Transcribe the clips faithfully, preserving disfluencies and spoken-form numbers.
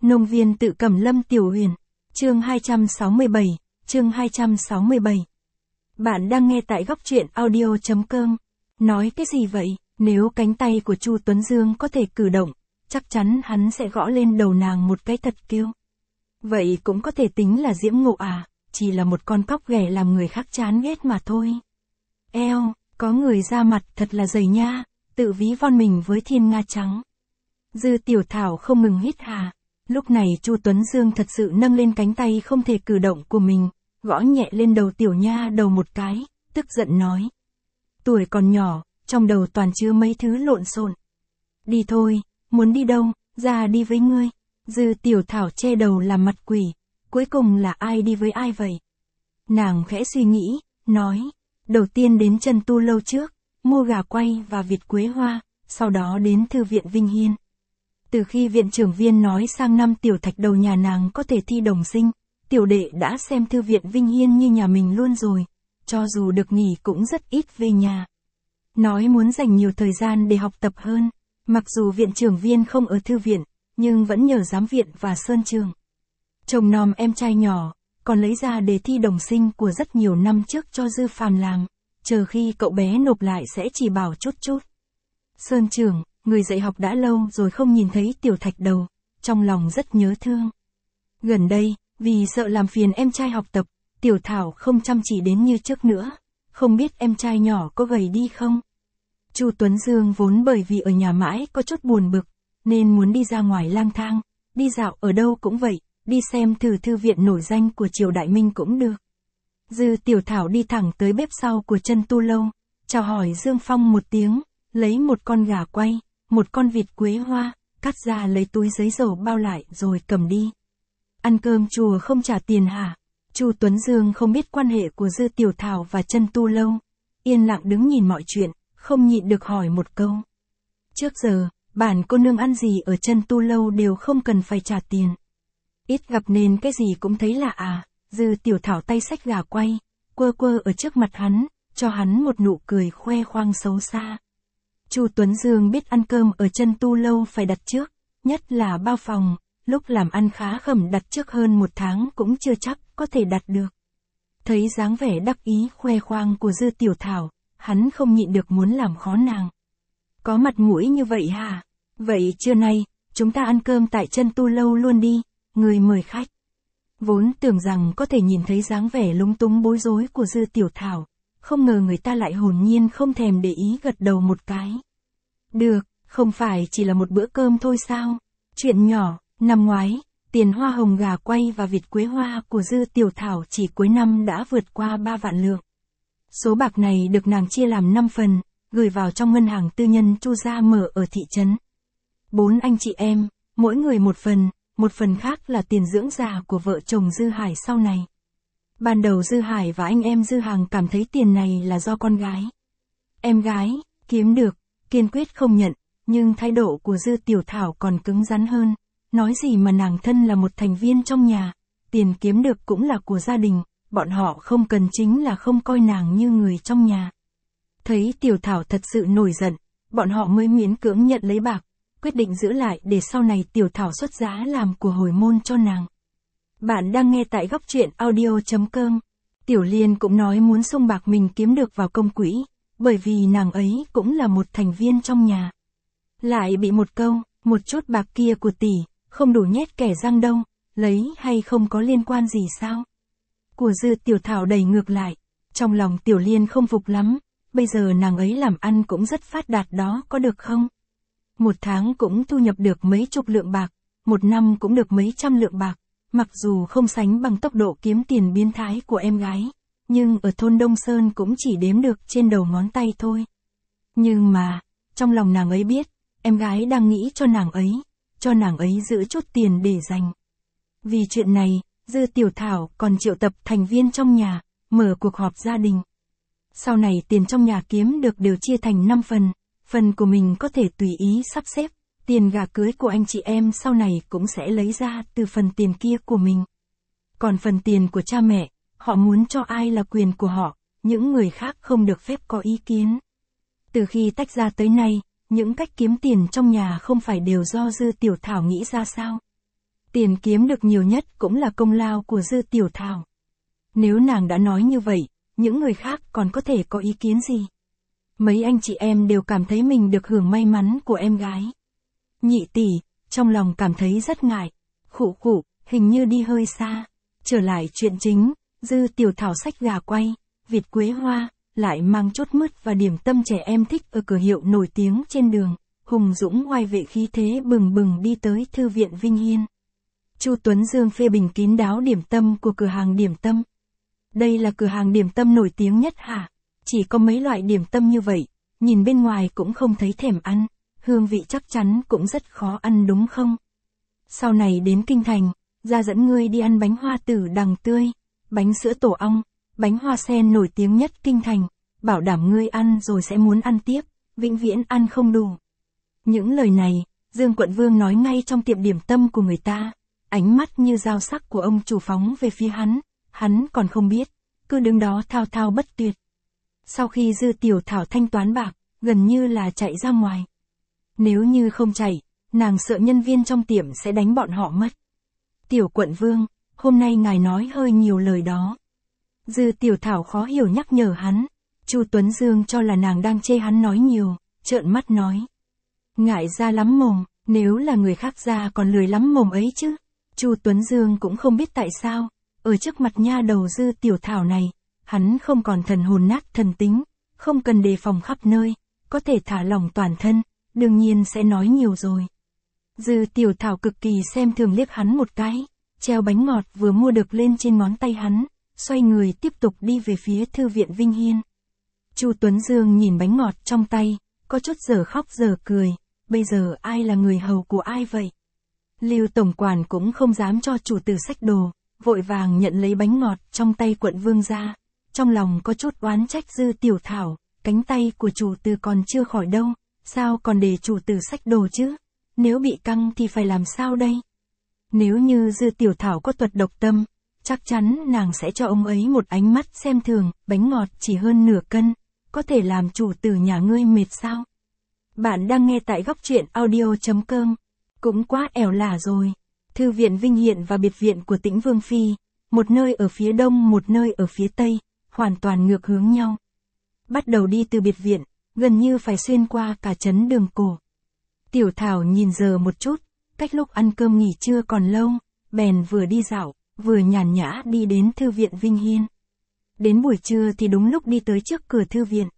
Nông viên tự Cẩm Lâm Tiểu Huyền, chương hai trăm sáu mươi bảy, chương hai trăm sáu mươi bảy. Bạn đang nghe tại góc truyện audio chấm com. Nói cái gì vậy, nếu cánh tay của Chu Tuấn Dương có thể cử động, chắc chắn hắn sẽ gõ lên đầu nàng một cái thật kêu. Vậy cũng có thể tính là diễm ngộ à, chỉ là một con cóc ghẻ làm người khác chán ghét mà thôi. Eo, có người ra mặt thật là dày nha, tự ví von mình với thiên nga trắng. Dư Tiểu Thảo không ngừng hít hà. Lúc này Chu Tuấn Dương thật sự nâng lên cánh tay không thể cử động của mình, gõ nhẹ lên đầu tiểu nha đầu một cái, tức giận nói. Tuổi còn nhỏ, trong đầu toàn chứa mấy thứ lộn xộn. Đi thôi, muốn đi đâu, ra đi với ngươi. Dư Tiểu Thảo che đầu làm mặt quỷ, cuối cùng là ai đi với ai vậy? Nàng khẽ suy nghĩ, nói, đầu tiên đến Chân Tu Lâu trước, mua gà quay và vịt quế hoa, sau đó đến Thư viện Vinh Hiên. Từ khi viện trưởng Viên nói sang năm tiểu thạch đầu nhà nàng có thể thi đồng sinh, tiểu đệ đã xem Thư viện Vinh Hiên như nhà mình luôn rồi, cho dù được nghỉ cũng rất ít về nhà. Nói muốn dành nhiều thời gian để học tập hơn, mặc dù viện trưởng Viên không ở thư viện, nhưng vẫn nhờ giám viện và Sơn Trường. Chồng nom em trai nhỏ, còn lấy ra đề thi đồng sinh của rất nhiều năm trước cho Dư Phàm làm, chờ khi cậu bé nộp lại sẽ chỉ bảo chút chút. Sơn Trường, người dạy học đã lâu rồi không nhìn thấy tiểu thạch đầu, trong lòng rất nhớ thương. Gần đây, vì sợ làm phiền em trai học tập, Tiểu Thảo không chăm chỉ đến như trước nữa, không biết em trai nhỏ có gầy đi không? Chu Tuấn Dương vốn bởi vì ở nhà mãi có chút buồn bực, nên muốn đi ra ngoài lang thang, đi dạo ở đâu cũng vậy, đi xem thử thư viện nổi danh của Triều Đại Minh cũng được. Dư Tiểu Thảo đi thẳng tới bếp sau của Chân Tu Lâu, chào hỏi Dương Phong một tiếng, lấy một con gà quay, một con vịt quế hoa, cắt ra lấy túi giấy dầu bao lại rồi cầm đi. Ăn cơm chùa không trả tiền hả? Chu Tuấn Dương không biết quan hệ của Dư Tiểu Thảo và Chân Tu Lâu, yên lặng đứng nhìn mọi chuyện, không nhịn được hỏi một câu. Trước giờ, bản cô nương ăn gì ở Chân Tu Lâu đều không cần phải trả tiền. Ít gặp nên cái gì cũng thấy lạ à? Dư Tiểu Thảo tay xách gà quay, quơ quơ ở trước mặt hắn, cho hắn một nụ cười khoe khoang xấu xa. Chu Tuấn Dương biết ăn cơm ở Chân Tu Lâu phải đặt trước, nhất là bao phòng, lúc làm ăn khá khẩm đặt trước hơn một tháng cũng chưa chắc có thể đặt được. Thấy dáng vẻ đắc ý khoe khoang của Dư Tiểu Thảo, hắn không nhịn được muốn làm khó nàng. Có mặt mũi như vậy hả? Vậy trưa nay, chúng ta ăn cơm tại Chân Tu Lâu luôn đi, người mời khách. Vốn tưởng rằng có thể nhìn thấy dáng vẻ lúng túng bối rối của Dư Tiểu Thảo, không ngờ người ta lại hồn nhiên không thèm để ý gật đầu một cái. Được, không phải chỉ là một bữa cơm thôi sao? Chuyện nhỏ, năm ngoái, tiền hoa hồng gà quay và vịt quế hoa của Dư Tiểu Thảo chỉ cuối năm đã vượt qua ba vạn lượng. Số bạc này được nàng chia làm năm phần, gửi vào trong ngân hàng tư nhân Chu gia mở ở thị trấn. Bốn anh chị em, mỗi người một phần, một phần khác là tiền dưỡng già của vợ chồng Dư Hải sau này. Ban đầu Dư Hải và anh em Dư Hằng cảm thấy tiền này là do con gái. Em gái, kiếm được, kiên quyết không nhận, nhưng thái độ của Dư Tiểu Thảo còn cứng rắn hơn, nói gì mà nàng thân là một thành viên trong nhà, tiền kiếm được cũng là của gia đình, bọn họ không cần chính là không coi nàng như người trong nhà. Thấy Tiểu Thảo thật sự nổi giận, bọn họ mới miễn cưỡng nhận lấy bạc, quyết định giữ lại để sau này Tiểu Thảo xuất giá làm của hồi môn cho nàng. Bạn đang nghe tại góc truyện audio chấm com. Tiểu Liên cũng nói muốn xung bạc mình kiếm được vào công quỹ, bởi vì nàng ấy cũng là một thành viên trong nhà. Lại bị một câu, một chút bạc kia của tỷ, không đủ nhét kẻ răng đâu, lấy hay không có liên quan gì sao? Của Dư Tiểu Thảo đầy ngược lại, trong lòng Tiểu Liên không phục lắm, bây giờ nàng ấy làm ăn cũng rất phát đạt đó có được không? Một tháng cũng thu nhập được mấy chục lượng bạc, một năm cũng được mấy trăm lượng bạc, mặc dù không sánh bằng tốc độ kiếm tiền biến thái của em gái, nhưng ở thôn Đông Sơn cũng chỉ đếm được trên đầu ngón tay thôi. Nhưng mà, trong lòng nàng ấy biết, em gái đang nghĩ cho nàng ấy, cho nàng ấy giữ chút tiền để dành. Vì chuyện này, Dư Tiểu Thảo còn triệu tập thành viên trong nhà, mở cuộc họp gia đình. Sau này tiền trong nhà kiếm được đều chia thành năm phần, phần của mình có thể tùy ý sắp xếp, tiền gà cưới của anh chị em sau này cũng sẽ lấy ra từ phần tiền kia của mình. Còn phần tiền của cha mẹ, họ muốn cho ai là quyền của họ, những người khác không được phép có ý kiến. Từ khi tách ra tới nay, những cách kiếm tiền trong nhà không phải đều do Dư Tiểu Thảo nghĩ ra sao? Tiền kiếm được nhiều nhất cũng là công lao của Dư Tiểu Thảo. Nếu nàng đã nói như vậy, những người khác còn có thể có ý kiến gì? Mấy anh chị em đều cảm thấy mình được hưởng may mắn của em gái. Nhị tỷ, trong lòng cảm thấy rất ngại. Khụ khụ, hình như đi hơi xa. Trở lại chuyện chính, Dư Tiểu Thảo xách gà quay, vịt quế hoa, lại mang chốt mứt và điểm tâm trẻ em thích ở cửa hiệu nổi tiếng trên đường. Hùng dũng oai vệ khí thế bừng bừng đi tới thư viện Vinh Hiên. Chu Tuấn Dương phê bình kín đáo điểm tâm của cửa hàng điểm tâm. Đây là cửa hàng điểm tâm nổi tiếng nhất hả? Chỉ có mấy loại điểm tâm như vậy, nhìn bên ngoài cũng không thấy thèm ăn, hương vị chắc chắn cũng rất khó ăn đúng không? Sau này đến Kinh Thành, ra dẫn ngươi đi ăn bánh hoa tử đằng tươi, bánh sữa tổ ong, bánh hoa sen nổi tiếng nhất Kinh Thành, bảo đảm ngươi ăn rồi sẽ muốn ăn tiếp, vĩnh viễn ăn không đủ. Những lời này, Dương Quận Vương nói ngay trong tiệm điểm tâm của người ta, ánh mắt như dao sắc của ông chủ phóng về phía hắn, hắn còn không biết, cứ đứng đó thao thao bất tuyệt. Sau khi Dư Tiểu Thảo thanh toán bạc, gần như là chạy ra ngoài. Nếu như không chạy, nàng sợ nhân viên trong tiệm sẽ đánh bọn họ mất. Tiểu Quận Vương, hôm nay ngài nói hơi nhiều lời đó. Dư Tiểu Thảo khó hiểu nhắc nhở hắn. Chu Tuấn Dương cho là nàng đang chê hắn nói nhiều, trợn mắt nói. Ngại ra lắm mồm, nếu là người khác ra còn lười lắm mồm ấy chứ. Chu Tuấn Dương cũng không biết tại sao, ở trước mặt nha đầu Dư Tiểu Thảo này, hắn không còn thần hồn nát thần tính, không cần đề phòng khắp nơi, có thể thả lỏng toàn thân, đương nhiên sẽ nói nhiều rồi. Dư Tiểu Thảo cực kỳ xem thường liếc hắn một cái, treo bánh ngọt vừa mua được lên trên ngón tay hắn, xoay người tiếp tục đi về phía thư viện Vinh Hiên. Chu Tuấn Dương nhìn bánh ngọt trong tay, có chút giờ khóc giờ cười, bây giờ ai là người hầu của ai vậy? Lưu tổng quản cũng không dám cho chủ tử xách đồ, vội vàng nhận lấy bánh ngọt trong tay Quận Vương ra, trong lòng có chút oán trách Dư Tiểu Thảo, cánh tay của chủ tử còn chưa khỏi đâu, sao còn để chủ tử xách đồ chứ? Nếu bị căng thì phải làm sao đây? Nếu như Dư Tiểu Thảo có tuật độc tâm, chắc chắn nàng sẽ cho ông ấy một ánh mắt xem thường, bánh ngọt chỉ hơn nửa cân, có thể làm chủ tử nhà ngươi mệt sao? Bạn đang nghe tại góc truyện audio chấm com. Cũng quá ẻo lả rồi. Thư viện Vinh Hiện và biệt viện của Tĩnh Vương Phi, một nơi ở phía đông một nơi ở phía tây, hoàn toàn ngược hướng nhau. Bắt đầu đi từ biệt viện, gần như phải xuyên qua cả trấn Đường Cổ. Tiểu Thảo nhìn giờ một chút, cách lúc ăn cơm nghỉ trưa còn lâu, bèn vừa đi dạo, vừa nhàn nhã đi đến thư viện Vinh Hiên. Đến buổi trưa thì đúng lúc đi tới trước cửa thư viện.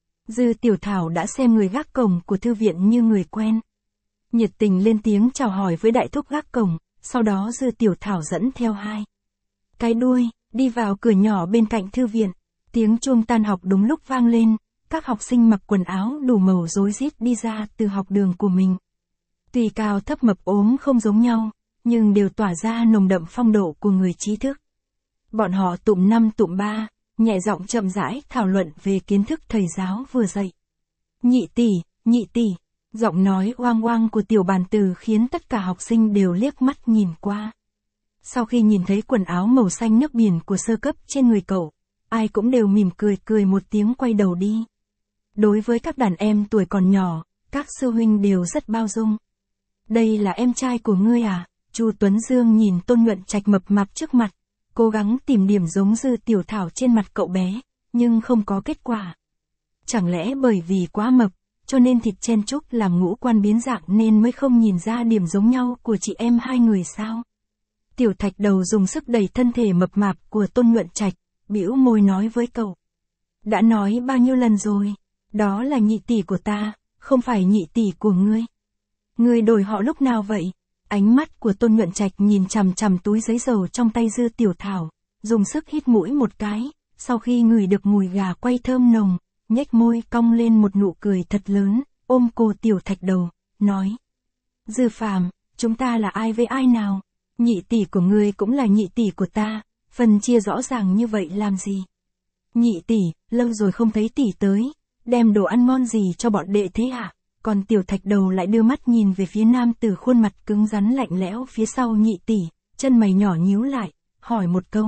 Dư Tiểu Thảo đã xem người gác cổng của thư viện như người quen. Nhiệt tình lên tiếng chào hỏi với đại thúc gác cổng, sau đó Dư Tiểu Thảo dẫn theo hai cái đuôi, đi vào cửa nhỏ bên cạnh thư viện. Tiếng chuông tan học đúng lúc vang lên, các học sinh mặc quần áo đủ màu rối rít đi ra từ học đường của mình. Tuy cao thấp mập ốm không giống nhau, nhưng đều tỏa ra nồng đậm phong độ của người trí thức. Bọn họ tụm năm tụm ba, nhẹ giọng chậm rãi thảo luận về kiến thức thầy giáo vừa dạy. Nhị tỷ, nhị tỷ, giọng nói oang oang của tiểu bàn từ khiến tất cả học sinh đều liếc mắt nhìn qua. Sau khi nhìn thấy quần áo màu xanh nước biển của sơ cấp trên người cậu, ai cũng đều mỉm cười cười một tiếng quay đầu đi. Đối với các đàn em tuổi còn nhỏ, các sư huynh đều rất bao dung. Đây là em trai của ngươi à? Chu Tuấn Dương nhìn Tôn Nhuận Trạch mập mạp trước mặt, cố gắng tìm điểm giống Dư Tiểu Thảo trên mặt cậu bé, nhưng không có kết quả. Chẳng lẽ bởi vì quá mập, cho nên thịt chen chúc làm ngũ quan biến dạng nên mới không nhìn ra điểm giống nhau của chị em hai người sao? Tiểu Thạch Đầu dùng sức đẩy thân thể mập mạp của Tôn Nhuận Trạch, bĩu môi nói với cậu. Đã nói bao nhiêu lần rồi, đó là nhị tỷ của ta, không phải nhị tỷ của ngươi. Ngươi đổi họ lúc nào vậy? Ánh mắt của Tôn Nhuận Trạch nhìn chằm chằm túi giấy dầu trong tay Dư Tiểu Thảo, dùng sức hít mũi một cái, sau khi ngửi được mùi gà quay thơm nồng, nhếch môi cong lên một nụ cười thật lớn, ôm cô Tiểu Thạch Đầu, nói. Dư Phàm, chúng ta là ai với ai nào? Nhị tỷ của ngươi cũng là nhị tỷ của ta, phần chia rõ ràng như vậy làm gì? Nhị tỷ, lâu rồi không thấy tỷ tới, đem đồ ăn ngon gì cho bọn đệ thế hả? Còn Tiểu Thạch Đầu lại đưa mắt nhìn về phía nam tử khuôn mặt cứng rắn lạnh lẽo phía sau nhị tỷ, chân mày nhỏ nhíu lại, hỏi một câu.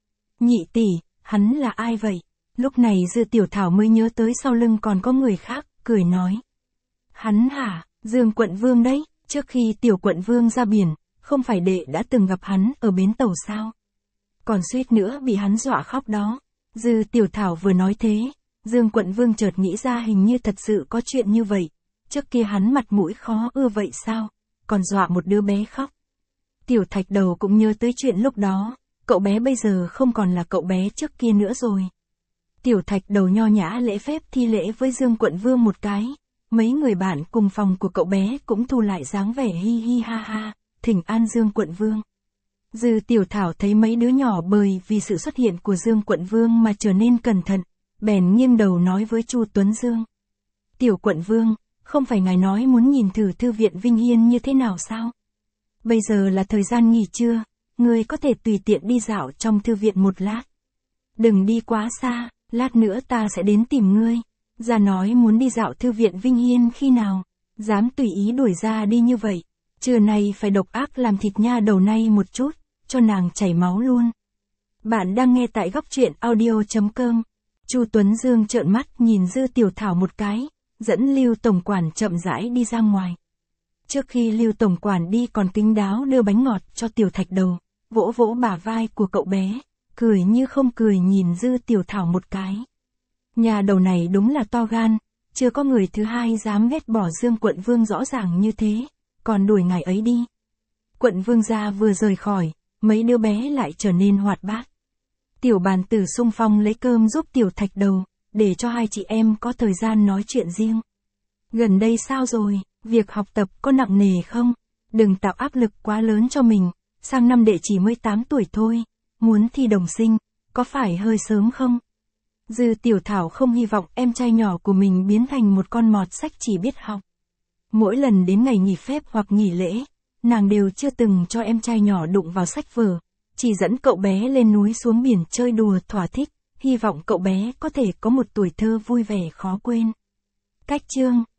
Nhị tỷ, hắn là ai vậy? Lúc này Dư Tiểu Thảo mới nhớ tới sau lưng còn có người khác, cười nói. Hắn hả? Dương Quận Vương đấy, trước khi Tiểu Quận Vương ra biển, không phải đệ đã từng gặp hắn ở bến tàu sao? Còn suýt nữa bị hắn dọa khóc đó. Dư Tiểu Thảo vừa nói thế, Dương Quận Vương chợt nghĩ ra hình như thật sự có chuyện như vậy. Trước kia hắn mặt mũi khó ưa vậy sao? Còn dọa một đứa bé khóc. Tiểu Thạch Đầu cũng nhớ tới chuyện lúc đó, cậu bé bây giờ không còn là cậu bé trước kia nữa rồi. Tiểu Thạch Đầu nho nhã lễ phép thi lễ với Dương Quận Vương một cái. Mấy người bạn cùng phòng của cậu bé cũng thu lại dáng vẻ hi hi ha ha, thỉnh an Dương Quận Vương. Dư Tiểu Thảo thấy mấy đứa nhỏ bởi vì sự xuất hiện của Dương Quận Vương mà trở nên cẩn thận, bèn nghiêng đầu nói với Chu Tuấn Dương. Tiểu Quận Vương, không phải ngài nói muốn nhìn thử thư viện Vinh Hiên như thế nào sao? Bây giờ là thời gian nghỉ trưa, ngươi có thể tùy tiện đi dạo trong thư viện một lát. Đừng đi quá xa, lát nữa ta sẽ đến tìm ngươi. Ra nói muốn đi dạo thư viện Vinh Hiên khi nào, dám tùy ý đuổi ra đi như vậy. Trưa nay phải độc ác làm thịt nha đầu này một chút, cho nàng chảy máu luôn. Bạn đang nghe tại góc truyện audio chấm com. Chu Tuấn Dương trợn mắt nhìn Dư Tiểu Thảo một cái, dẫn Lưu Tổng Quản chậm rãi đi ra ngoài. Trước khi Lưu Tổng Quản đi còn kính đáo đưa bánh ngọt cho Tiểu Thạch Đầu, vỗ vỗ bả vai của cậu bé, cười như không cười nhìn Dư Tiểu Thảo một cái. Nhà đầu này đúng là to gan, chưa có người thứ hai dám ghét bỏ Dương Quận Vương rõ ràng như thế, còn đuổi ngài ấy đi. Quận Vương gia vừa rời khỏi, mấy đứa bé lại trở nên hoạt bát. Tiểu Bàn Tử xung phong lấy cơm giúp Tiểu Thạch Đầu, để cho hai chị em có thời gian nói chuyện riêng. Gần đây sao rồi, việc học tập có nặng nề không? Đừng tạo áp lực quá lớn cho mình, sang năm đệ chỉ mới tám tuổi thôi, muốn thi đồng sinh, có phải hơi sớm không? Dư Tiểu Thảo không hy vọng em trai nhỏ của mình biến thành một con mọt sách chỉ biết học. Mỗi lần đến ngày nghỉ phép hoặc nghỉ lễ, nàng đều chưa từng cho em trai nhỏ đụng vào sách vở, chỉ dẫn cậu bé lên núi xuống biển chơi đùa thỏa thích, hy vọng cậu bé có thể có một tuổi thơ vui vẻ khó quên. Cách chương